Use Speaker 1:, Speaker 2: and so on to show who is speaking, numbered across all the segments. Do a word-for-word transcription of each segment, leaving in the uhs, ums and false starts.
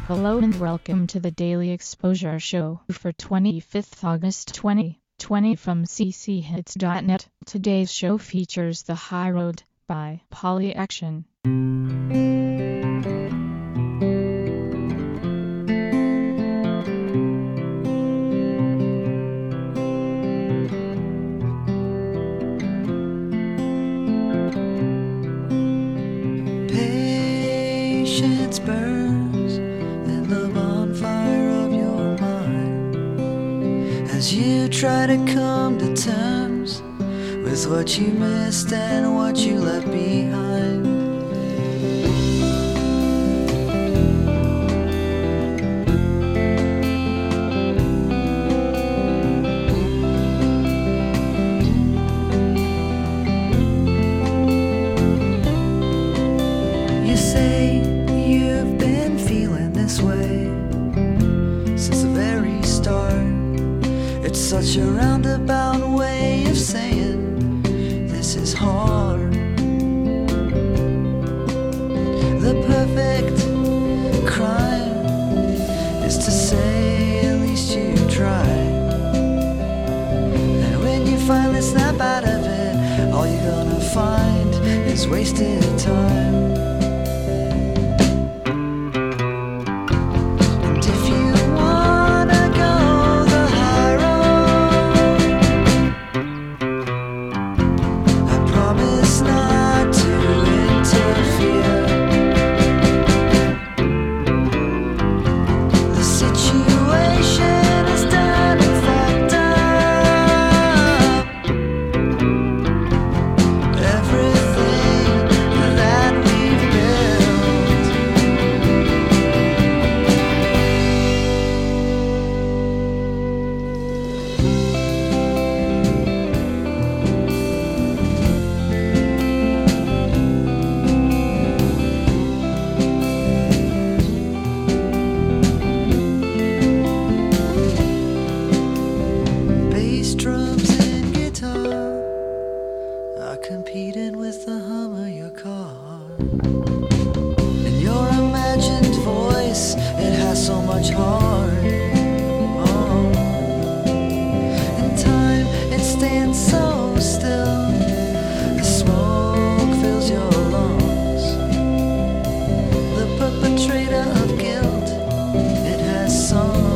Speaker 1: Hello and welcome to the Daily Exposure Show for twenty-fifth August twenty twenty from c c hits dot net. Today's show features The High Road by Polyaction.
Speaker 2: Patience burns in the bonfire of your mind as you try to come to terms with what you missed and what you left behind. You say you've been feeling this way since the very start. It's such a roundabout way of saying this is hard. The perfect crime is to say at least you tried. And when you finally snap out of it, all you're gonna find is wasted time. Competing with the hum of your car, and your imagined voice, it has so much heart. Oh. In time, it stands so still. The smoke fills your lungs. The perpetrator of guilt, it has sung.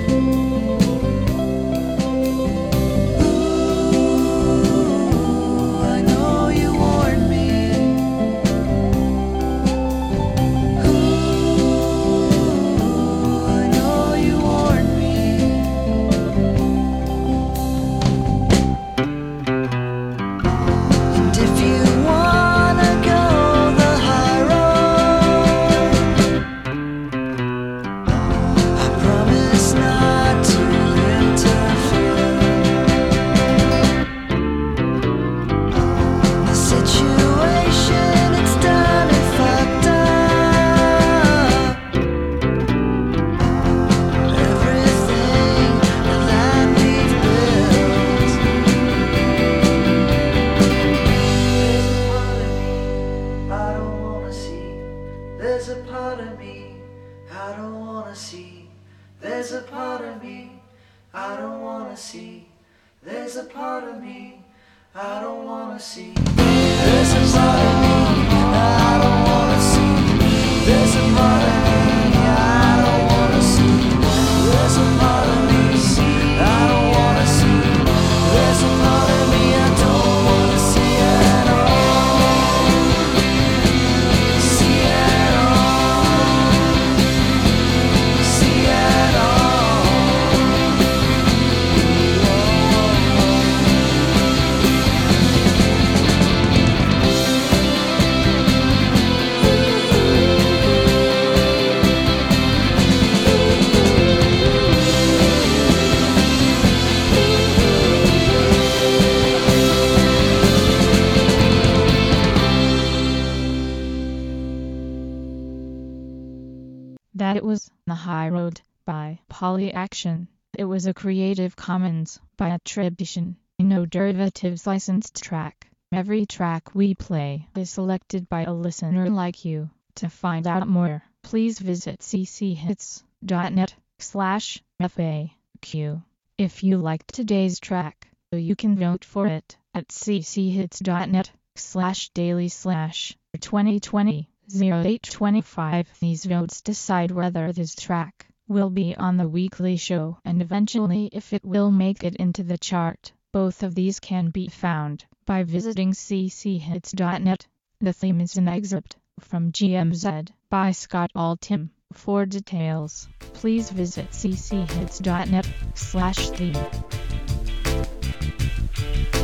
Speaker 2: There's a part of me I don't wanna see. There's a part of me I don't wanna see. There's a part of me I don't wanna see. There's a part of me I don't wanna see. There's a part of me I don't wanna see. There's a part of me I don't wanna see. There's a part of me I don't wanna see at all. See at all. See at all.
Speaker 1: That it was The High Road by Polyaction. It was a Creative Commons by attribution, no derivatives licensed track. Every track we play is selected by a listener like you. To find out more, please visit cchits.net slash FAQ. If you liked today's track, you can vote for it at cchits.net slash daily slash 2020 08 25. These votes decide whether this track will be on the weekly show and eventually if it will make it into the chart. Both of these can be found by visiting cchits.net. The theme is an excerpt from G M Z by Scott Altham. For details, please visit cchits.net slash theme.